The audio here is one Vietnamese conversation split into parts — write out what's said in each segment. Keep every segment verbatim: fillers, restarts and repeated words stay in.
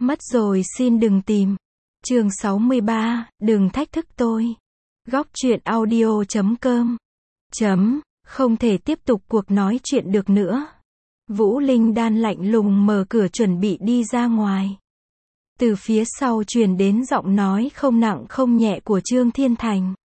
Mất rồi xin đừng tìm. Chương sáu mươi ba, đừng thách thức tôi. Góc truyện audio chấm com. Chấm, không thể tiếp tục cuộc nói chuyện được nữa. Vũ Linh Đan lạnh lùng mở cửa chuẩn bị đi ra ngoài. Từ phía sau truyền đến giọng nói không nặng không nhẹ của Trương Thiên Thành.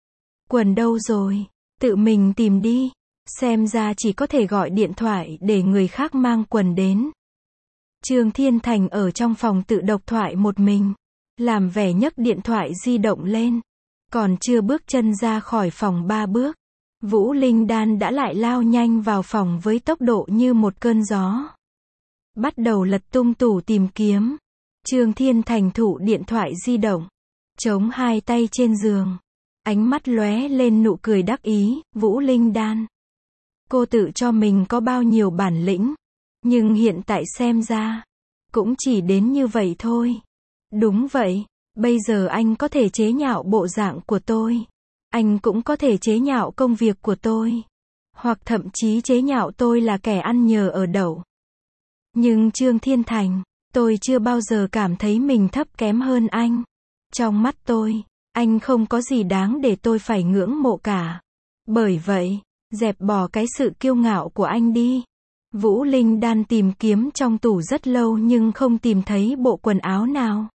Quần đâu rồi? Tự mình tìm đi. Xem ra chỉ có thể gọi điện thoại để người khác mang quần đến. Trương Thiên Thành ở trong phòng tự độc thoại một mình. Làm vẻ nhấc điện thoại di động lên. Còn chưa bước chân ra khỏi phòng ba bước. Vũ Linh Đan đã lại lao nhanh vào phòng với tốc độ như một cơn gió. Bắt đầu lật tung tủ tìm kiếm. Trương Thiên Thành thụ điện thoại di động. Chống hai tay trên giường. Ánh mắt lóe lên nụ cười đắc ý, Vũ Linh Đan. Cô tự cho mình có bao nhiêu bản lĩnh. Nhưng hiện tại xem ra, cũng chỉ đến như vậy thôi. Đúng vậy, bây giờ anh có thể chế nhạo bộ dạng của tôi. Anh cũng có thể chế nhạo công việc của tôi. Hoặc thậm chí chế nhạo tôi là kẻ ăn nhờ ở đậu. Nhưng Trương Thiên Thành, tôi chưa bao giờ cảm thấy mình thấp kém hơn anh. Trong mắt tôi, anh không có gì đáng để tôi phải ngưỡng mộ cả. Bởi vậy, dẹp bỏ cái sự kiêu ngạo của anh đi. Vũ Linh Đan tìm kiếm trong tủ rất lâu nhưng không tìm thấy bộ quần áo nào.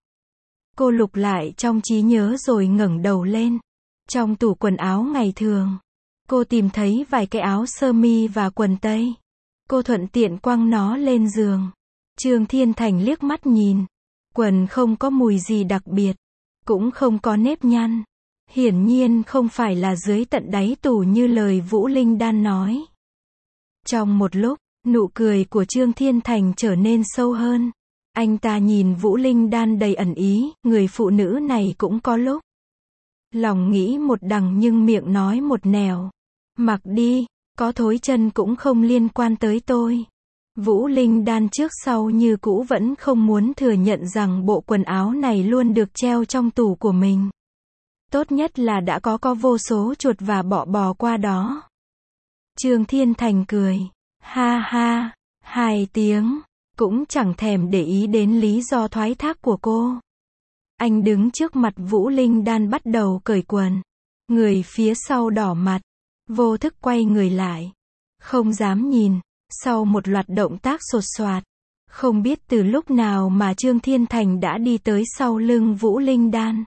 Cô lục lại trong trí nhớ rồi ngẩng đầu lên. Trong tủ quần áo ngày thường, cô tìm thấy vài cái áo sơ mi và quần tây. Cô thuận tiện quăng nó lên giường. Trương Thiên Thành liếc mắt nhìn. Quần không có mùi gì đặc biệt. Cũng không có nếp nhăn. Hiển nhiên không phải là dưới tận đáy tủ như lời Vũ Linh Đan nói. Trong một lúc, nụ cười của Trương Thiên Thành trở nên sâu hơn. Anh ta nhìn Vũ Linh Đan đầy ẩn ý, người phụ nữ này cũng có lúc. Lòng nghĩ một đằng nhưng miệng nói một nẻo. Mặc đi, có thối chân cũng không liên quan tới tôi. Vũ Linh Đan trước sau như cũ vẫn không muốn thừa nhận rằng bộ quần áo này luôn được treo trong tủ của mình. Tốt nhất là đã có có vô số chuột và bọ bò qua đó. Trương Thiên Thành cười. Ha ha, hai tiếng, cũng chẳng thèm để ý đến lý do thoái thác của cô. Anh đứng trước mặt Vũ Linh Đan bắt đầu cởi quần. Người phía sau đỏ mặt, vô thức quay người lại. Không dám nhìn, sau một loạt động tác sột soạt. Không biết từ lúc nào mà Trương Thiên Thành đã đi tới sau lưng Vũ Linh Đan.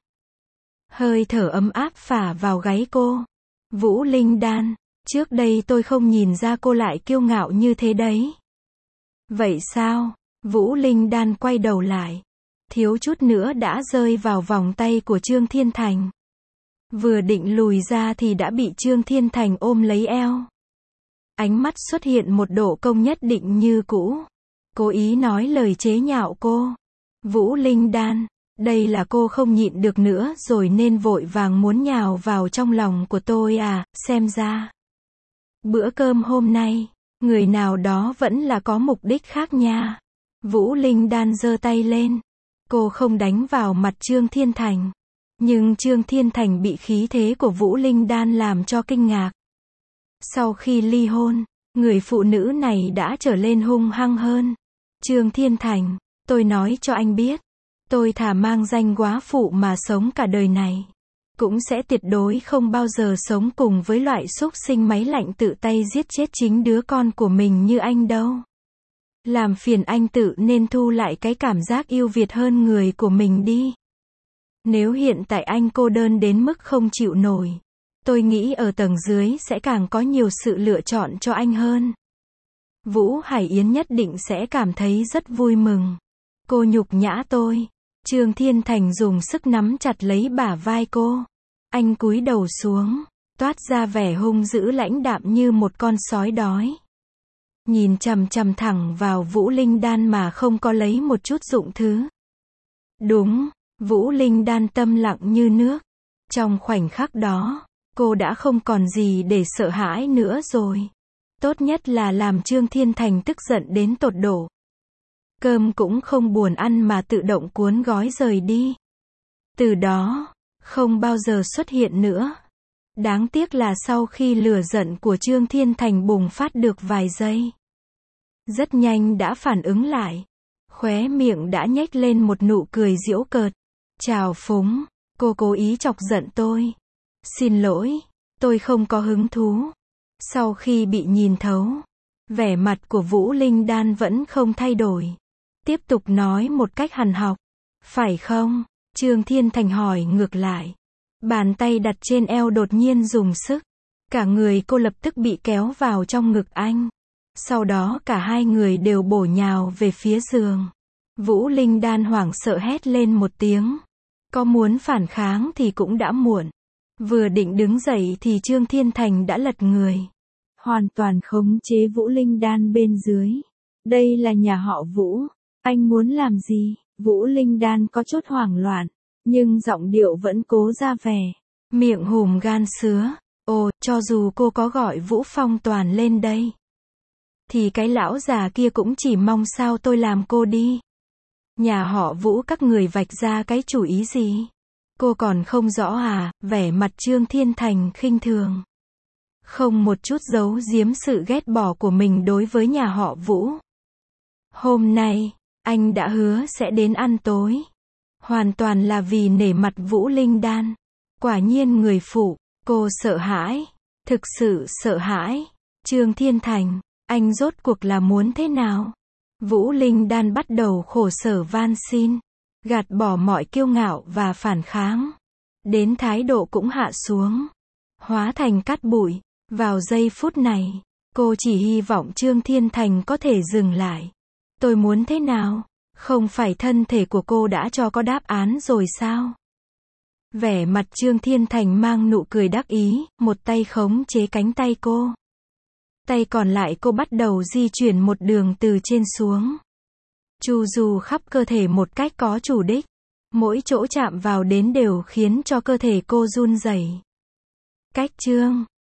Hơi thở ấm áp phả vào gáy cô. Vũ Linh Đan, trước đây tôi không nhìn ra cô lại kiêu ngạo như thế đấy. Vậy sao? Vũ Linh Đan quay đầu lại. Thiếu chút nữa đã rơi vào vòng tay của Trương Thiên Thành. Vừa định lùi ra thì đã bị Trương Thiên Thành ôm lấy eo. Ánh mắt xuất hiện một độ công nhất định như cũ. Cố ý nói lời chế nhạo cô. Vũ Linh Đan, đây là cô không nhịn được nữa rồi nên vội vàng muốn nhào vào trong lòng của tôi à, xem ra. Bữa cơm hôm nay, người nào đó vẫn là có mục đích khác nha. Vũ Linh Đan giơ tay lên. Cô không đánh vào mặt Trương Thiên Thành. Nhưng Trương Thiên Thành bị khí thế của Vũ Linh Đan làm cho kinh ngạc. Sau khi ly hôn, người phụ nữ này đã trở lên hung hăng hơn. Trương Thiên Thành, tôi nói cho anh biết. Tôi thà mang danh góa phụ mà sống cả đời này. Cũng sẽ tuyệt đối không bao giờ sống cùng với loại súc sinh máy lạnh tự tay giết chết chính đứa con của mình như anh đâu. Làm phiền anh tự nên thu lại cái cảm giác yêu Việt hơn người của mình đi. Nếu hiện tại anh cô đơn đến mức không chịu nổi, tôi nghĩ ở tầng dưới sẽ càng có nhiều sự lựa chọn cho anh hơn. Vũ Hải Yến nhất định sẽ cảm thấy rất vui mừng. Cô nhục nhã tôi. Trương Thiên Thành dùng sức nắm chặt lấy bả vai cô. Anh cúi đầu xuống, toát ra vẻ hung dữ lãnh đạm như một con sói đói. Nhìn chằm chằm thẳng vào Vũ Linh Đan mà không có lấy một chút dụng thứ. Đúng, Vũ Linh Đan tâm lặng như nước. Trong khoảnh khắc đó, cô đã không còn gì để sợ hãi nữa rồi. Tốt nhất là làm Trương Thiên Thành tức giận đến tột độ. Cơm cũng không buồn ăn mà tự động cuốn gói rời đi. Từ đó, không bao giờ xuất hiện nữa. Đáng tiếc là sau khi lửa giận của Trương Thiên Thành bùng phát được vài giây, rất nhanh đã phản ứng lại. Khóe miệng đã nhếch lên một nụ cười giễu cợt. Trào phúng, cô cố ý chọc giận tôi. Xin lỗi, tôi không có hứng thú. Sau khi bị nhìn thấu, vẻ mặt của Vũ Linh Đan vẫn không thay đổi. Tiếp tục nói một cách hằn học. Phải không? Trương Thiên Thành hỏi ngược lại. Bàn tay đặt trên eo đột nhiên dùng sức. Cả người cô lập tức bị kéo vào trong ngực anh. Sau đó cả hai người đều bổ nhào về phía giường. Vũ Linh Đan hoảng sợ hét lên một tiếng. Có muốn phản kháng thì cũng đã muộn. Vừa định đứng dậy thì Trương Thiên Thành đã lật người. Hoàn toàn khống chế Vũ Linh Đan bên dưới. Đây là nhà họ Vũ. Anh muốn làm gì? Vũ Linh Đan có chút hoảng loạn. Nhưng giọng điệu vẫn cố ra vẻ. Miệng hùm gan sứa. Ồ, cho dù cô có gọi Vũ Phong Toàn lên đây. Thì cái lão già kia cũng chỉ mong sao tôi làm cô đi. Nhà họ Vũ các người vạch ra cái chủ ý gì? Cô còn không rõ à? Vẻ mặt Trương Thiên Thành khinh thường. Không một chút giấu giếm sự ghét bỏ của mình đối với nhà họ Vũ. Hôm nay, anh đã hứa sẽ đến ăn tối. Hoàn toàn là vì nể mặt Vũ Linh Đan. Quả nhiên người phụ, cô sợ hãi. Thực sự sợ hãi. Trương Thiên Thành, anh rốt cuộc là muốn thế nào? Vũ Linh Đan bắt đầu khổ sở van xin. Gạt bỏ mọi kiêu ngạo và phản kháng. Đến thái độ cũng hạ xuống. Hóa thành cát bụi. Vào giây phút này, cô chỉ hy vọng Trương Thiên Thành có thể dừng lại. Tôi muốn thế nào? Không phải thân thể của cô đã cho có đáp án rồi sao? Vẻ mặt Trương Thiên Thành mang nụ cười đắc ý, một tay khống chế cánh tay cô. Tay còn lại cô bắt đầu di chuyển một đường từ trên xuống. Chu du khắp cơ thể một cách có chủ đích. Mỗi chỗ chạm vào đến đều khiến cho cơ thể cô run rẩy. Cách Trương